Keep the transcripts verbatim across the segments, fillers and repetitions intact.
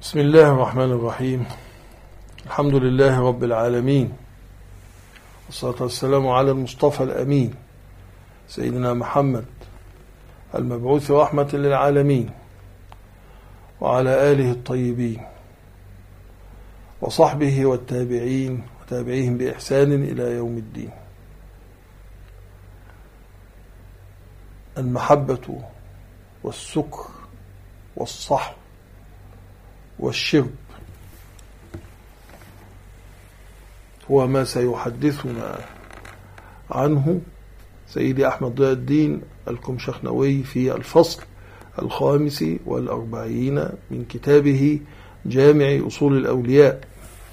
بسم الله الرحمن الرحيم. الحمد لله رب العالمين، والصلاة والسلام على المصطفى الأمين سيدنا محمد المبعوث رحمة للعالمين، وعلى آله الطيبين وصحبه والتابعين وتابعيهم بإحسان إلى يوم الدين. المحبة والسكر والصحو والشرب هو ما سيحدثنا عنه سيدي أحمد ضياء الدين الكمشخنوي في الفصل الخامس والأربعين من كتابه جامع أصول الأولياء،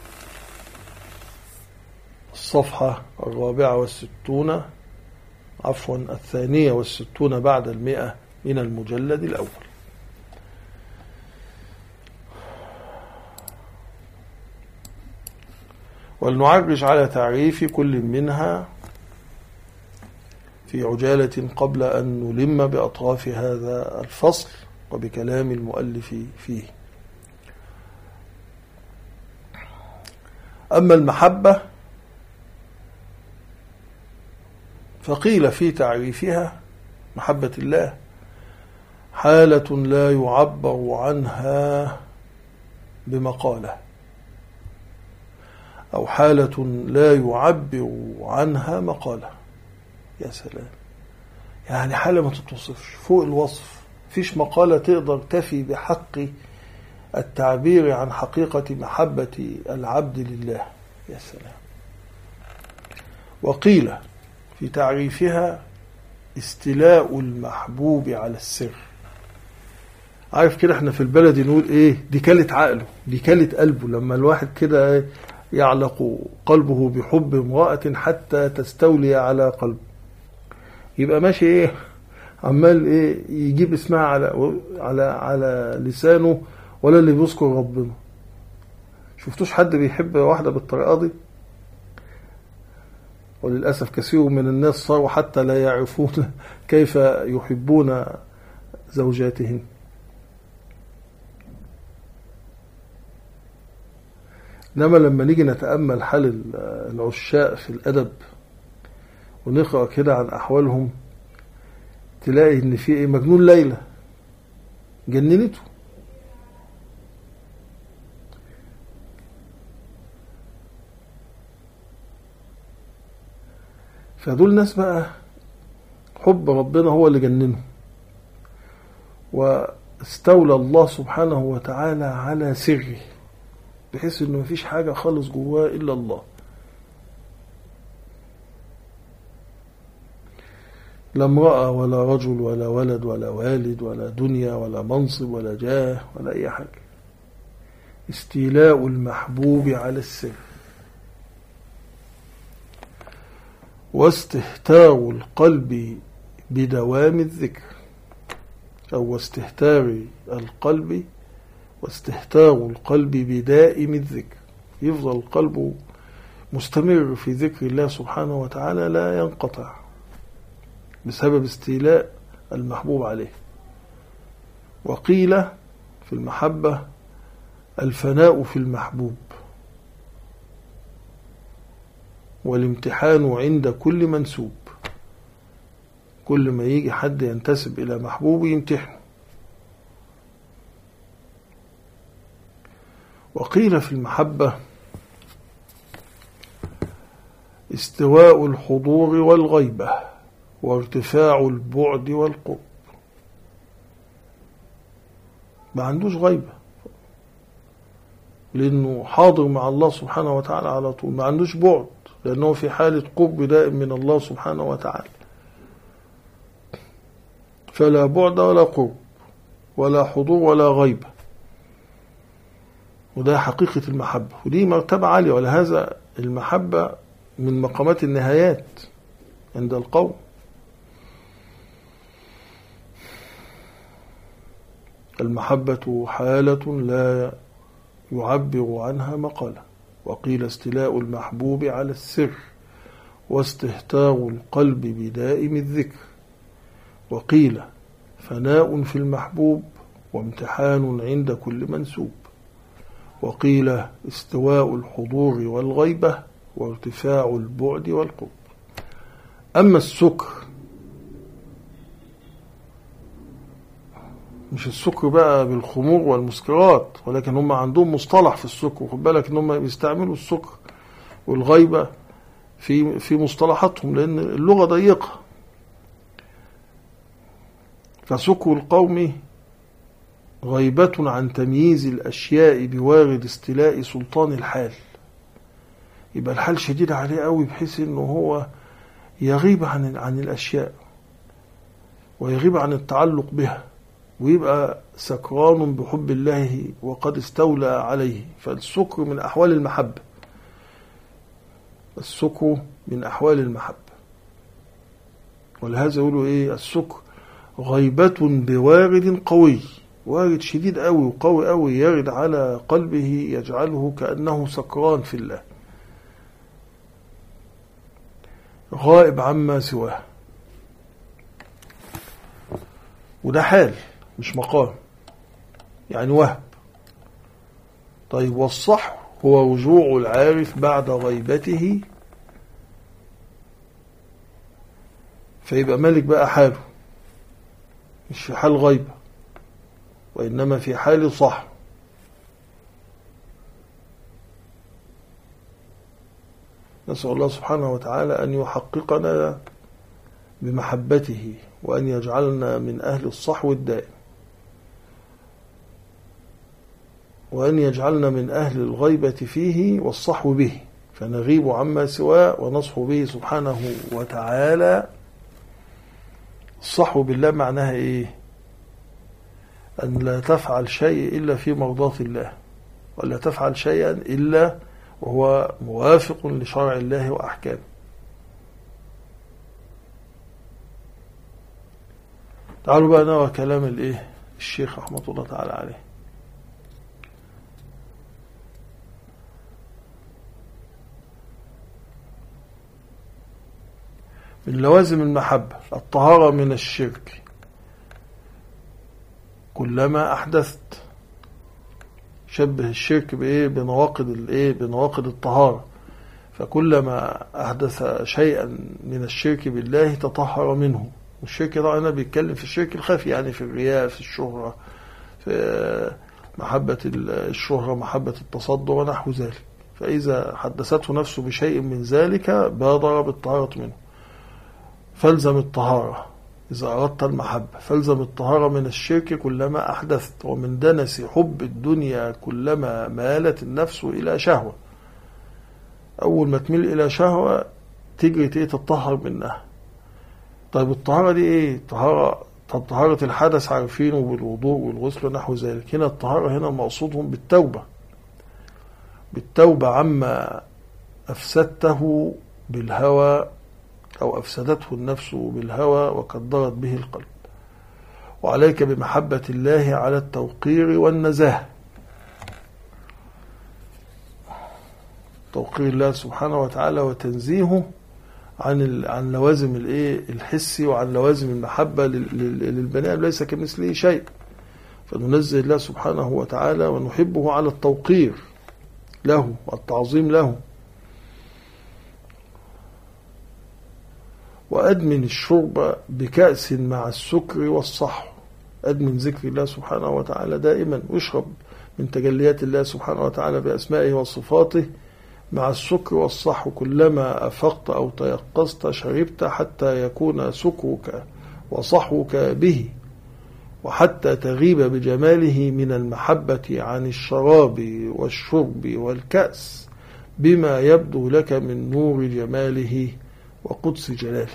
الصفحة الرابعة والستون عفوا الثانية والستون بعد المئة من المجلد الأول. ولنعرج على تعريف كل منها في عجالة قبل أن نلم بأطراف هذا الفصل وبكلام المؤلف فيه. أما المحبة فقيل في تعريفها محبة الله حالة لا يعبر عنها بمقالة، أو حالة لا يعبر عنها مقالة. يا سلام، يعني حالة ما تتوصفش فوق الوصف، فيش مقالة تقدر تفي بحق التعبير عن حقيقة محبة العبد لله. يا سلام. وقيل في تعريفها استيلاء المحبوب على السر. عارف كده احنا في البلد نقول ايه؟ دي كلت عقله، دي كلت قلبه. لما الواحد كده يعلق قلبه بحب امرأة حتى تستولي على قلبه، يبقى ماشي ايه عمال ايه يجيب اسمها على على على لسانه، ولا اللي بيذكر ربنا. شفتوش حد بيحب واحدة بالطريقة دي؟ وللأسف كثير من الناس صاروا حتى لا يعرفون كيف يحبون زوجاتهم. إنما لما نيجي نتأمل حال العشاء في الأدب ونقرأ كده عن أحوالهم، تلاقي إن في مجنون ليلى جننته. فدول ناس بقى حب ربنا هو اللي جننهم، واستولى الله سبحانه وتعالى على سره بحيث انه مفيش حاجة خالص جواه الا الله. لا امرأة ولا رجل ولا ولد ولا والد ولا دنيا ولا منصب ولا جاه ولا اي حاجة. استيلاء المحبوب على السر، واستهتار القلب بدوام الذكر، أو واستهتار القلب واستهتار القلب بدائم الذكر. يفضل القلب مستمر في ذكر الله سبحانه وتعالى لا ينقطع بسبب استيلاء المحبوب عليه. وقيل في المحبة الفناء في المحبوب، والامتحان عند كل منسوب. كل ما يجي حد ينتسب إلى محبوب يمتحنه. وقيل في المحبة استواء الحضور والغيبة وارتفاع البعد والقرب. ما عندوش غيبة لأنه حاضر مع الله سبحانه وتعالى على طول، ما عندوش بعد لأنه في حالة قرب دائم من الله سبحانه وتعالى. فلا بعد ولا قرب ولا حضور ولا غيبة، وده حقيقة المحبة، ودي مرتبة عالية. ولهذا المحبة من مقامات النهايات عند القوم. المحبة حالة لا يعبر عنها مقالة. وقيل استيلاء المحبوب على السر، واستهتار القلب بدائم الذكر. وقيل فناء في المحبوب وامتحان عند كل منسوب. وقيل استواء الحضور والغيبة وارتفاع البعد والقرب. أما السكر، مش السكر بقى بالخمور والمسكرات، ولكن هم عندهم مصطلح في السكر، وخد بالك ان هم بيستعملوا السكر والغيبة في في مصطلحاتهم لأن اللغة ضيقة. فسكر القوم غيبة عن تمييز الأشياء بوارد استيلاء سلطان الحال. يبقى الحال شديد عليه قوي بحيث انه هو يغيب عن عن الأشياء ويغيب عن التعلق بها، ويبقى سكران بحب الله وقد استولى عليه. فالسكر من أحوال المحبة، السكر من أحوال المحبة. ولهذا يقولوا إيه؟ السكر غيبة بوارد قوي، وارد شديد قوي وقوي قوي يرد على قلبه يجعله كأنه سكران في الله، غائب عما سواه. وده حال مش مقام، يعني وهب. طيب والصح هو رجوع العارف بعد غيبته، فيبقى مالك بقى حاله مش في حال غيبة، وإنما في حال صح. نسأل الله سبحانه وتعالى أن يحققنا بمحبته، وأن يجعلنا من أهل الصحو الدائم، وأن يجعلنا من أهل الغيبة فيه والصحو به، فنغيب عما سواه ونصحو به سبحانه وتعالى. الصحو بالله معناها إيه؟ أن لا تفعل شيء إلا في مرضاة الله، ولا تفعل شيئا إلا وهو موافق لشرع الله وأحكامه. تعالوا بقى نرى كلام الإيه؟ الشيخ رحمة الله تعالى عليه. من لوازم المحبة الطهارة من الشرك. كلما أحدثت، شبه الشرك بإيه؟ بنواقض الإيه؟ بنواقض الطهارة. فكلما أحدث شيئا من الشرك بالله تطهر منه. والشرك ده أنا بيتكلم في الشرك الخفي، يعني في الرياء، في الشهرة، في محبة الشهرة، محبة التصدر ونحو ذلك. فإذا حدثته نفسه بشيء من ذلك بادر بالطهارة منه. فالزم الطهارة إذا أردت المحبة، فالزم الطهارة من الشرك كلما أحدثت. ومن دنس حب الدنيا كلما مالت النفس إلى شهوة. أول ما تميل إلى شهوة تجري تتطهر منها. طيب الطهارة دي إيه؟ طهارة، طب طهارة الحدث عارفينه بالوضوء والغسل ونحو ذلك. هنا الطهارة هنا مقصودهم بالتوبة، بالتوبة عما أفسدته بالهوى أو أفسدته النفس بالهوى وقدرت به القلب. وعليك بمحبة الله على التوقير والنزاهة. توقير الله سبحانه وتعالى وتنزيهه عن عن لوازم الايه الحسي وعن لوازم المحبة للبني آدم، ليس كمثله شيء. فننزه الله سبحانه وتعالى ونحبه على التوقير له والتعظيم له. وأدمن الشرب بكأس مع السكر والصحو. أدمن ذكر الله سبحانه وتعالى دائما، واشرب من تجليات الله سبحانه وتعالى بأسمائه وصفاته مع السكر والصحو. كلما أفقت أو تيقظت شربت حتى يكون سكرك وصحوك به، وحتى تغيب بجماله من المحبة عن الشراب والشرب والكأس بما يبدو لك من نور جماله وقدس جلاله.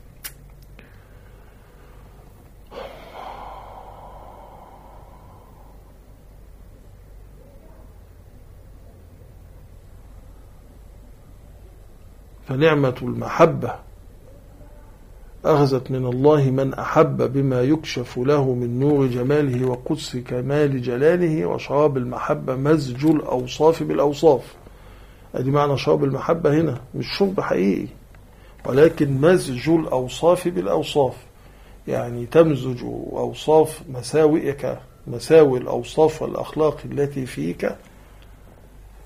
فنعمة المحبة أخذت من الله من أحب بما يكشف له من نور جماله وقدس كمال جلاله. وشراب المحبة مزج الأوصاف بالأوصاف. أدي معنى شراب المحبة هنا، مش شرب حقيقي، ولكن مزج الأوصاف بالأوصاف، يعني تمزج أوصاف مساوئك، مساوي الأوصاف والأخلاق التي فيك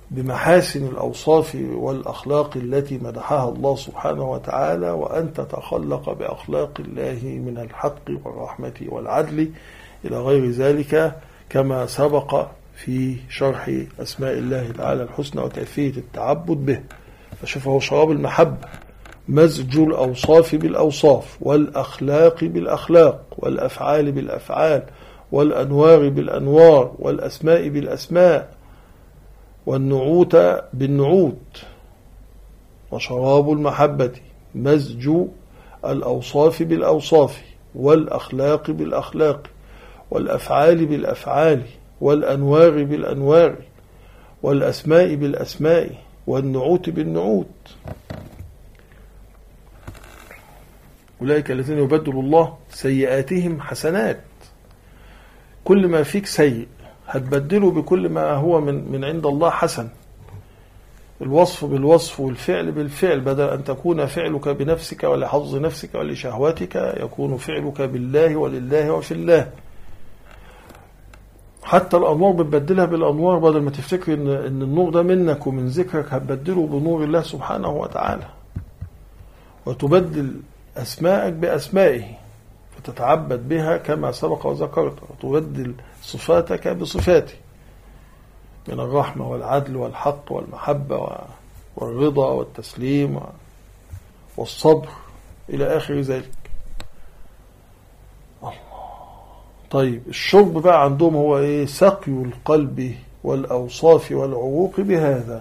بمحاسن الأوصاف والأخلاق التي مدحها الله سبحانه وتعالى، وأن تتخلق بأخلاق الله من الحق والرحمة والعدل إلى غير ذلك، كما سبق في شرح أسماء الله تعالى الحسنى وكيفية التعبد به. فشوف هو شراب المحبة مزج الأوصاف بالأوصاف، والأخلاق بالأخلاق، والأفعال بالأفعال، والأنوار بالأنوار، والأسماء بالأسماء، والنعوت بالنعوت. وشراب المحبة مزج الأوصاف بالأوصاف، والأخلاق بالأخلاق، والأفعال بالأفعال، والأنوار بالأنوار، والأسماء بالأسماء، والنعوت بالنعوت. أولئك الذين يبدل الله سيئاتهم حسنات. كل ما فيك سيء هتبدله بكل ما هو من من عند الله حسن. الوصف بالوصف والفعل بالفعل، بدل أن تكون فعلك بنفسك ولحظ نفسك ولشهوتك، يكون فعلك بالله ولله وفي الله. حتى الأنوار بتبدلها بالأنوار، بدل ما تفتكر إن, إن النور ده منك ومن ذكرك، هتبدله بنور الله سبحانه وتعالى. وتبدل أسماءك بأسمائه فتتعبد بها كما سبق وذكرت، وتبدل صفاتك بصفاته من الرحمة والعدل والحق والمحبة والرضا والتسليم والصبر إلى آخر ذلك. الله. طيب الشرب بقى عندهم هو إيه؟ سقي القلب والأوصاف والعروق بهذا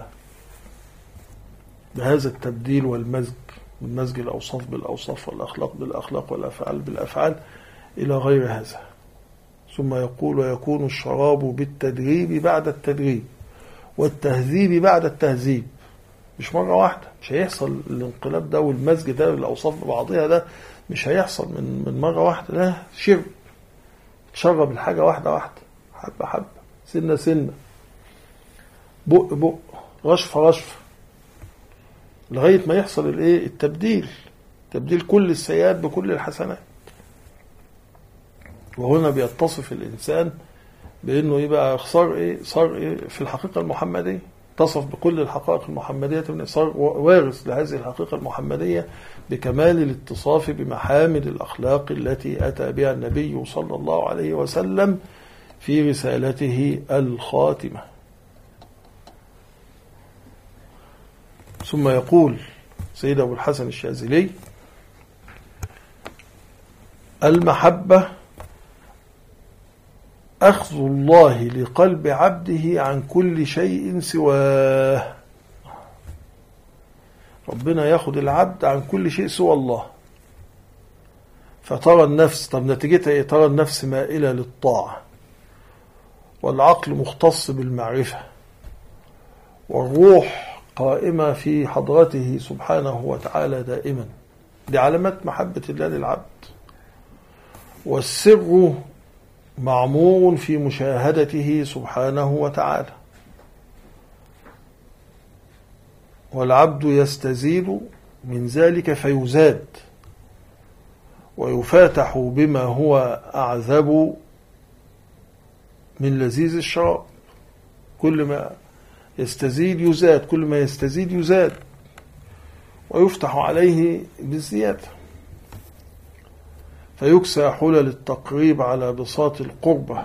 بهذا التبديل والمزج، من مزج الأوصاف بالأوصاف والأخلاق بالأخلاق والأفعال بالأفعال إلى غير هذا. ثم يقول: ويكون الشراب بالتدريب بعد التدريب، والتهذيب بعد التهذيب. مش مرة واحدة، مش هيحصل الانقلاب ده والمزج ده بالأوصاف ببعضها، ده مش هيحصل من من مرة واحدة. لا، شرب، تشرب الحاجة واحدة واحدة، حبة حبة، سنة سنة، بق بق، رشفة رشفة، لغاية ما يحصل الايه؟ التبديل، تبديل كل السيئات بكل الحسنات. وهنا بيتصف الإنسان بأنه يبقى صار إيه؟ صار إيه؟ في الحقيقة المحمدية، اتصف بكل الحقائق المحمدية، صار وارث لهذه الحقيقة المحمدية بكمال الاتصاف بمحامد الأخلاق التي أتى بها النبي صلى الله عليه وسلم في رسالته الخاتمة. ثم يقول سيد أبو الحسن الشاذلي: المحبة أخذ الله لقلب عبده عن كل شيء سواه. ربنا ياخد العبد عن كل شيء سوى الله. فترى النفس، طب نتيجتها ايه؟ ترى النفس مائلة للطاعة، والعقل مختص بالمعرفة، والروح قائمة في حضرته سبحانه وتعالى دائما. دي علامات محبة الله للعبد. والسر معمور في مشاهدته سبحانه وتعالى، والعبد يستزيد من ذلك فيزاد، ويفاتح بما هو أعذب من لذيذ الشراب. كل ما يستزيد يزاد، كل ما يستزيد يزاد، ويفتح عليه بالزيادة، فيكسى حلل التقريب على بساط القربة.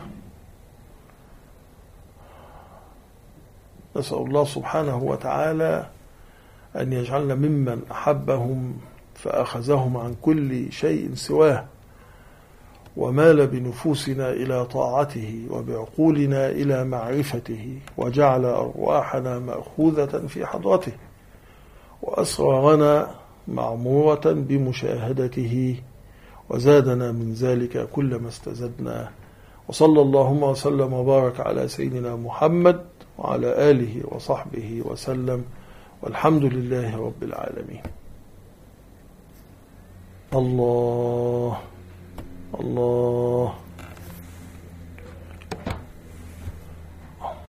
نسأل الله سبحانه وتعالى أن يجعلنا ممن أحبهم فأخذهم عن كل شيء سواه، ومال بنفوسنا إلى طاعته، وبعقولنا إلى معرفته، وجعل أرواحنا مأخوذة في حضرته، وأسرارنا معمورة بمشاهدته، وزادنا من ذلك كل ما استزدنا. وصلى اللهم وسلم وبارك على سيدنا محمد وعلى آله وصحبه وسلم، والحمد لله رب العالمين. الله الله